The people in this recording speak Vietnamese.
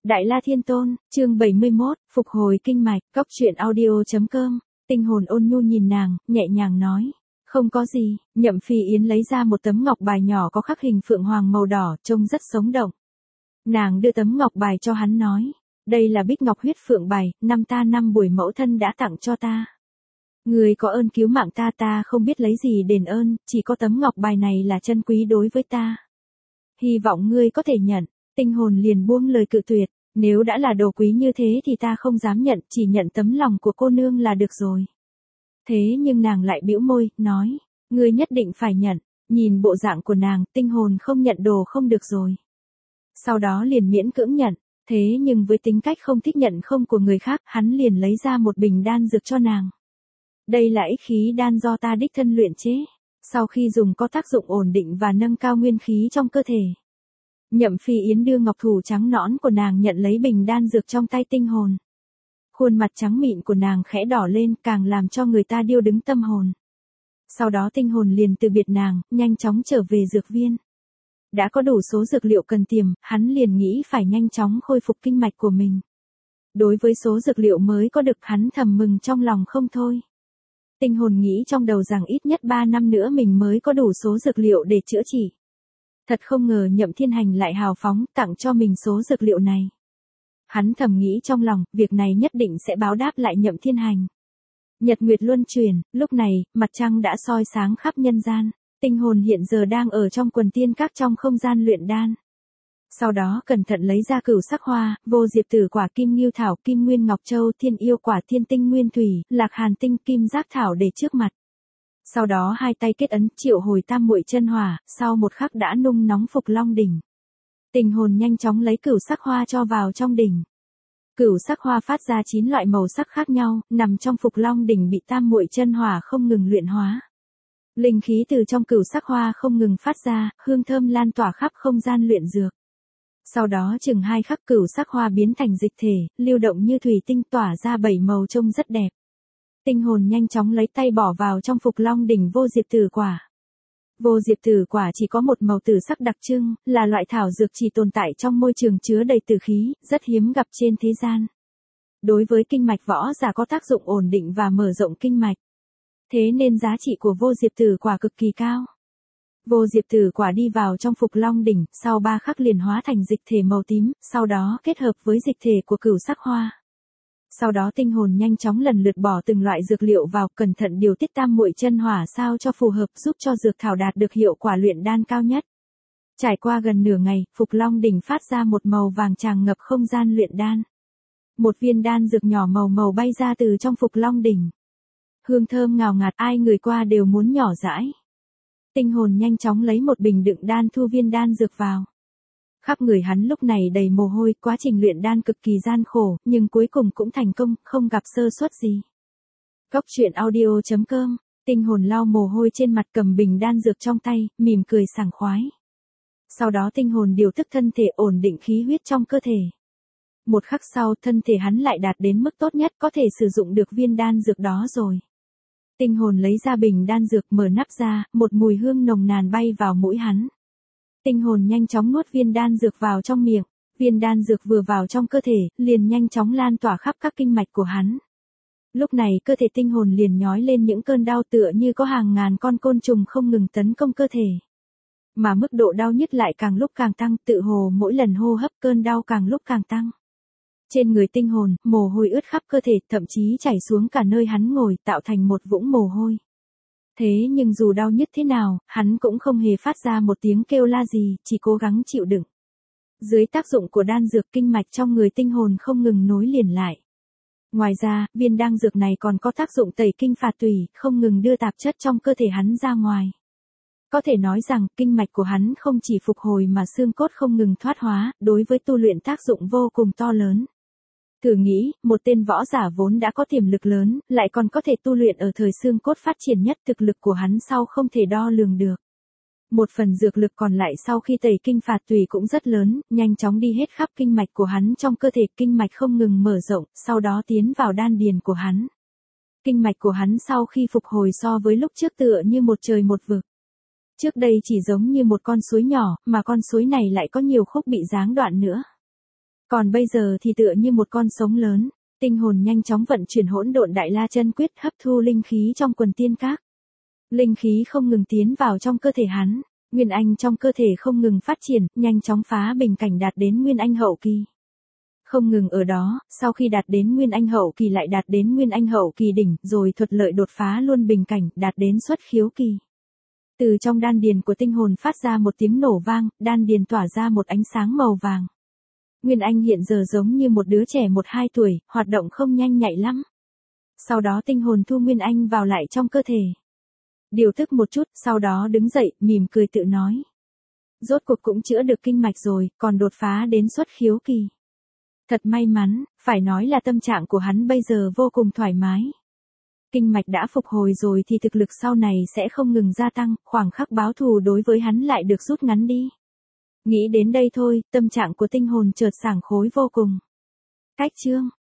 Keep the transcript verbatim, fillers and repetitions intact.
Đại La Thiên Tôn, chương bảy mươi mốt, phục hồi kinh mạch, cóc truyện audio.com, tinh hồn ôn nhu nhìn nàng, nhẹ nhàng nói. Không có gì, Nhậm Phi Yến lấy ra một tấm ngọc bài nhỏ có khắc hình phượng hoàng màu đỏ, trông rất sống động. Nàng đưa tấm ngọc bài cho hắn nói. Đây là bích ngọc huyết phượng bài, năm ta năm buổi mẫu thân đã tặng cho ta. Người có ơn cứu mạng ta ta không biết lấy gì đền ơn, chỉ có tấm ngọc bài này là chân quý đối với ta. Hy vọng ngươi có thể nhận, tinh hồn liền buông lời cự tuyệt. Nếu đã là đồ quý như thế thì ta không dám nhận, chỉ nhận tấm lòng của cô nương là được rồi. Thế nhưng nàng lại bĩu môi, nói, ngươi nhất định phải nhận, nhìn bộ dạng của nàng, tinh hồn không nhận đồ không được rồi. Sau đó liền miễn cưỡng nhận, thế nhưng với tính cách không thích nhận không của người khác, hắn liền lấy ra một bình đan dược cho nàng. Đây là ích khí đan do ta đích thân luyện chế, sau khi dùng có tác dụng ổn định và nâng cao nguyên khí trong cơ thể. Nhậm Phi Yến đưa ngọc thủ trắng nõn của nàng nhận lấy bình đan dược trong tay tinh hồn. Khuôn mặt trắng mịn của nàng khẽ đỏ lên càng làm cho người ta điêu đứng tâm hồn. Sau đó tinh hồn liền từ biệt nàng, nhanh chóng trở về dược viên. Đã có đủ số dược liệu cần tìm, hắn liền nghĩ phải nhanh chóng khôi phục kinh mạch của mình. Đối với số dược liệu mới có được hắn thầm mừng trong lòng không thôi. Tinh hồn nghĩ trong đầu rằng ít nhất ba năm nữa mình mới có đủ số dược liệu để chữa trị. Thật không ngờ Nhậm Thiên Hành lại hào phóng tặng cho mình số dược liệu này. Hắn thầm nghĩ trong lòng, việc này nhất định sẽ báo đáp lại Nhậm Thiên Hành. Nhật nguyệt luân chuyển, lúc này, mặt trăng đã soi sáng khắp nhân gian. Tinh hồn hiện giờ đang ở trong quần tiên các trong không gian luyện đan. Sau đó cẩn thận lấy ra cửu sắc hoa, vô diệp tử quả, kim ngưu thảo, kim nguyên ngọc châu, thiên yêu quả, thiên tinh nguyên thủy, lạc hàn tinh, kim giác thảo để trước mặt. Sau đó hai tay kết ấn triệu hồi tam muội chân hỏa, sau một khắc đã nung nóng Phục Long đỉnh. Tinh hồn nhanh chóng lấy cửu sắc hoa cho vào trong đỉnh. Cửu sắc hoa phát ra chín loại màu sắc khác nhau, nằm trong Phục Long đỉnh bị tam muội chân hỏa không ngừng luyện hóa. Linh khí từ trong cửu sắc hoa không ngừng phát ra, hương thơm lan tỏa khắp không gian luyện dược. Sau đó chừng hai khắc cửu sắc hoa biến thành dịch thể, lưu động như thủy tinh tỏa ra bảy màu trông rất đẹp. Tinh hồn nhanh chóng lấy tay bỏ vào trong Phục Long đỉnh vô diệp tử quả. Vô diệp tử quả chỉ có một màu tử sắc đặc trưng, là loại thảo dược chỉ tồn tại trong môi trường chứa đầy tử khí, rất hiếm gặp trên thế gian. Đối với kinh mạch võ giả có tác dụng ổn định và mở rộng kinh mạch. Thế nên giá trị của vô diệp tử quả cực kỳ cao. Vô diệp tử quả đi vào trong Phục Long đỉnh, sau ba khắc liền hóa thành dịch thể màu tím, sau đó kết hợp với dịch thể của cửu sắc hoa. Sau đó tinh hồn nhanh chóng lần lượt bỏ từng loại dược liệu vào, cẩn thận điều tiết tam muội chân hỏa sao cho phù hợp, giúp cho dược thảo đạt được hiệu quả luyện đan cao nhất. Trải qua gần nửa ngày, Phục Long đỉnh phát ra một màu vàng tràn ngập không gian luyện đan. Một viên đan dược nhỏ màu màu bay ra từ trong Phục Long đỉnh. Hương thơm ngào ngạt, ai người qua đều muốn nhỏ dãi. Tinh hồn nhanh chóng lấy một bình đựng đan thu viên đan dược vào. Khắp người hắn lúc này đầy mồ hôi, quá trình luyện đan cực kỳ gian khổ, nhưng cuối cùng cũng thành công, không gặp sơ suất gì. Cóc truyện audio.com, tinh hồn lau mồ hôi trên mặt cầm bình đan dược trong tay, mỉm cười sảng khoái. Sau đó tinh hồn điều tức thân thể ổn định khí huyết trong cơ thể. Một khắc sau thân thể hắn lại đạt đến mức tốt nhất có thể sử dụng được viên đan dược đó rồi. Tinh hồn lấy ra bình đan dược mở nắp ra, một mùi hương nồng nàn bay vào mũi hắn. Tinh hồn nhanh chóng nuốt viên đan dược vào trong miệng, viên đan dược vừa vào trong cơ thể, liền nhanh chóng lan tỏa khắp các kinh mạch của hắn. Lúc này cơ thể tinh hồn liền nhói lên những cơn đau tựa như có hàng ngàn con côn trùng không ngừng tấn công cơ thể. Mà mức độ đau nhức lại càng lúc càng tăng, tự hồ mỗi lần hô hấp cơn đau càng lúc càng tăng. Trên người tinh hồn, mồ hôi ướt khắp cơ thể, thậm chí chảy xuống cả nơi hắn ngồi, tạo thành một vũng mồ hôi. Thế nhưng dù đau nhức thế nào, hắn cũng không hề phát ra một tiếng kêu la gì, chỉ cố gắng chịu đựng. Dưới tác dụng của đan dược kinh mạch trong người tinh hồn không ngừng nối liền lại. Ngoài ra, viên đan dược này còn có tác dụng tẩy kinh phạt tủy, không ngừng đưa tạp chất trong cơ thể hắn ra ngoài. Có thể nói rằng, kinh mạch của hắn không chỉ phục hồi mà xương cốt không ngừng thoát hóa, đối với tu luyện tác dụng vô cùng to lớn. Thử nghĩ, một tên võ giả vốn đã có tiềm lực lớn, lại còn có thể tu luyện ở thời xương cốt phát triển nhất, thực lực của hắn sau không thể đo lường được. Một phần dược lực còn lại sau khi tẩy kinh phạt tùy cũng rất lớn, nhanh chóng đi hết khắp kinh mạch của hắn trong cơ thể, kinh mạch không ngừng mở rộng, sau đó tiến vào đan điền của hắn. Kinh mạch của hắn sau khi phục hồi so với lúc trước tựa như một trời một vực. Trước đây chỉ giống như một con suối nhỏ, mà con suối này lại có nhiều khúc bị giáng đoạn nữa. Còn bây giờ thì tựa như một con sống lớn, tinh hồn nhanh chóng vận chuyển hỗn độn đại la chân quyết hấp thu linh khí trong quần tiên các. Linh khí không ngừng tiến vào trong cơ thể hắn, nguyên anh trong cơ thể không ngừng phát triển, nhanh chóng phá bình cảnh đạt đến nguyên anh hậu kỳ. Không ngừng ở đó, sau khi đạt đến nguyên anh hậu kỳ lại đạt đến nguyên anh hậu kỳ đỉnh, rồi thuận lợi đột phá luôn bình cảnh, đạt đến xuất khiếu kỳ. Từ trong đan điền của tinh hồn phát ra một tiếng nổ vang, đan điền tỏa ra một ánh sáng màu vàng. Nguyên anh hiện giờ giống như một đứa trẻ một hai tuổi, hoạt động không nhanh nhạy lắm. Sau đó tinh hồn thu Nguyên anh vào lại trong cơ thể. Điều tức một chút, sau đó đứng dậy, mỉm cười tự nói. Rốt cuộc cũng chữa được kinh mạch rồi, còn đột phá đến xuất khiếu kỳ. Thật may mắn, phải nói là tâm trạng của hắn bây giờ vô cùng thoải mái. Kinh mạch đã phục hồi rồi thì thực lực sau này sẽ không ngừng gia tăng, khoảng khắc báo thù đối với hắn lại được rút ngắn đi. Nghĩ đến đây thôi, tâm trạng của tinh hồn chợt sảng khối vô cùng. Cách chương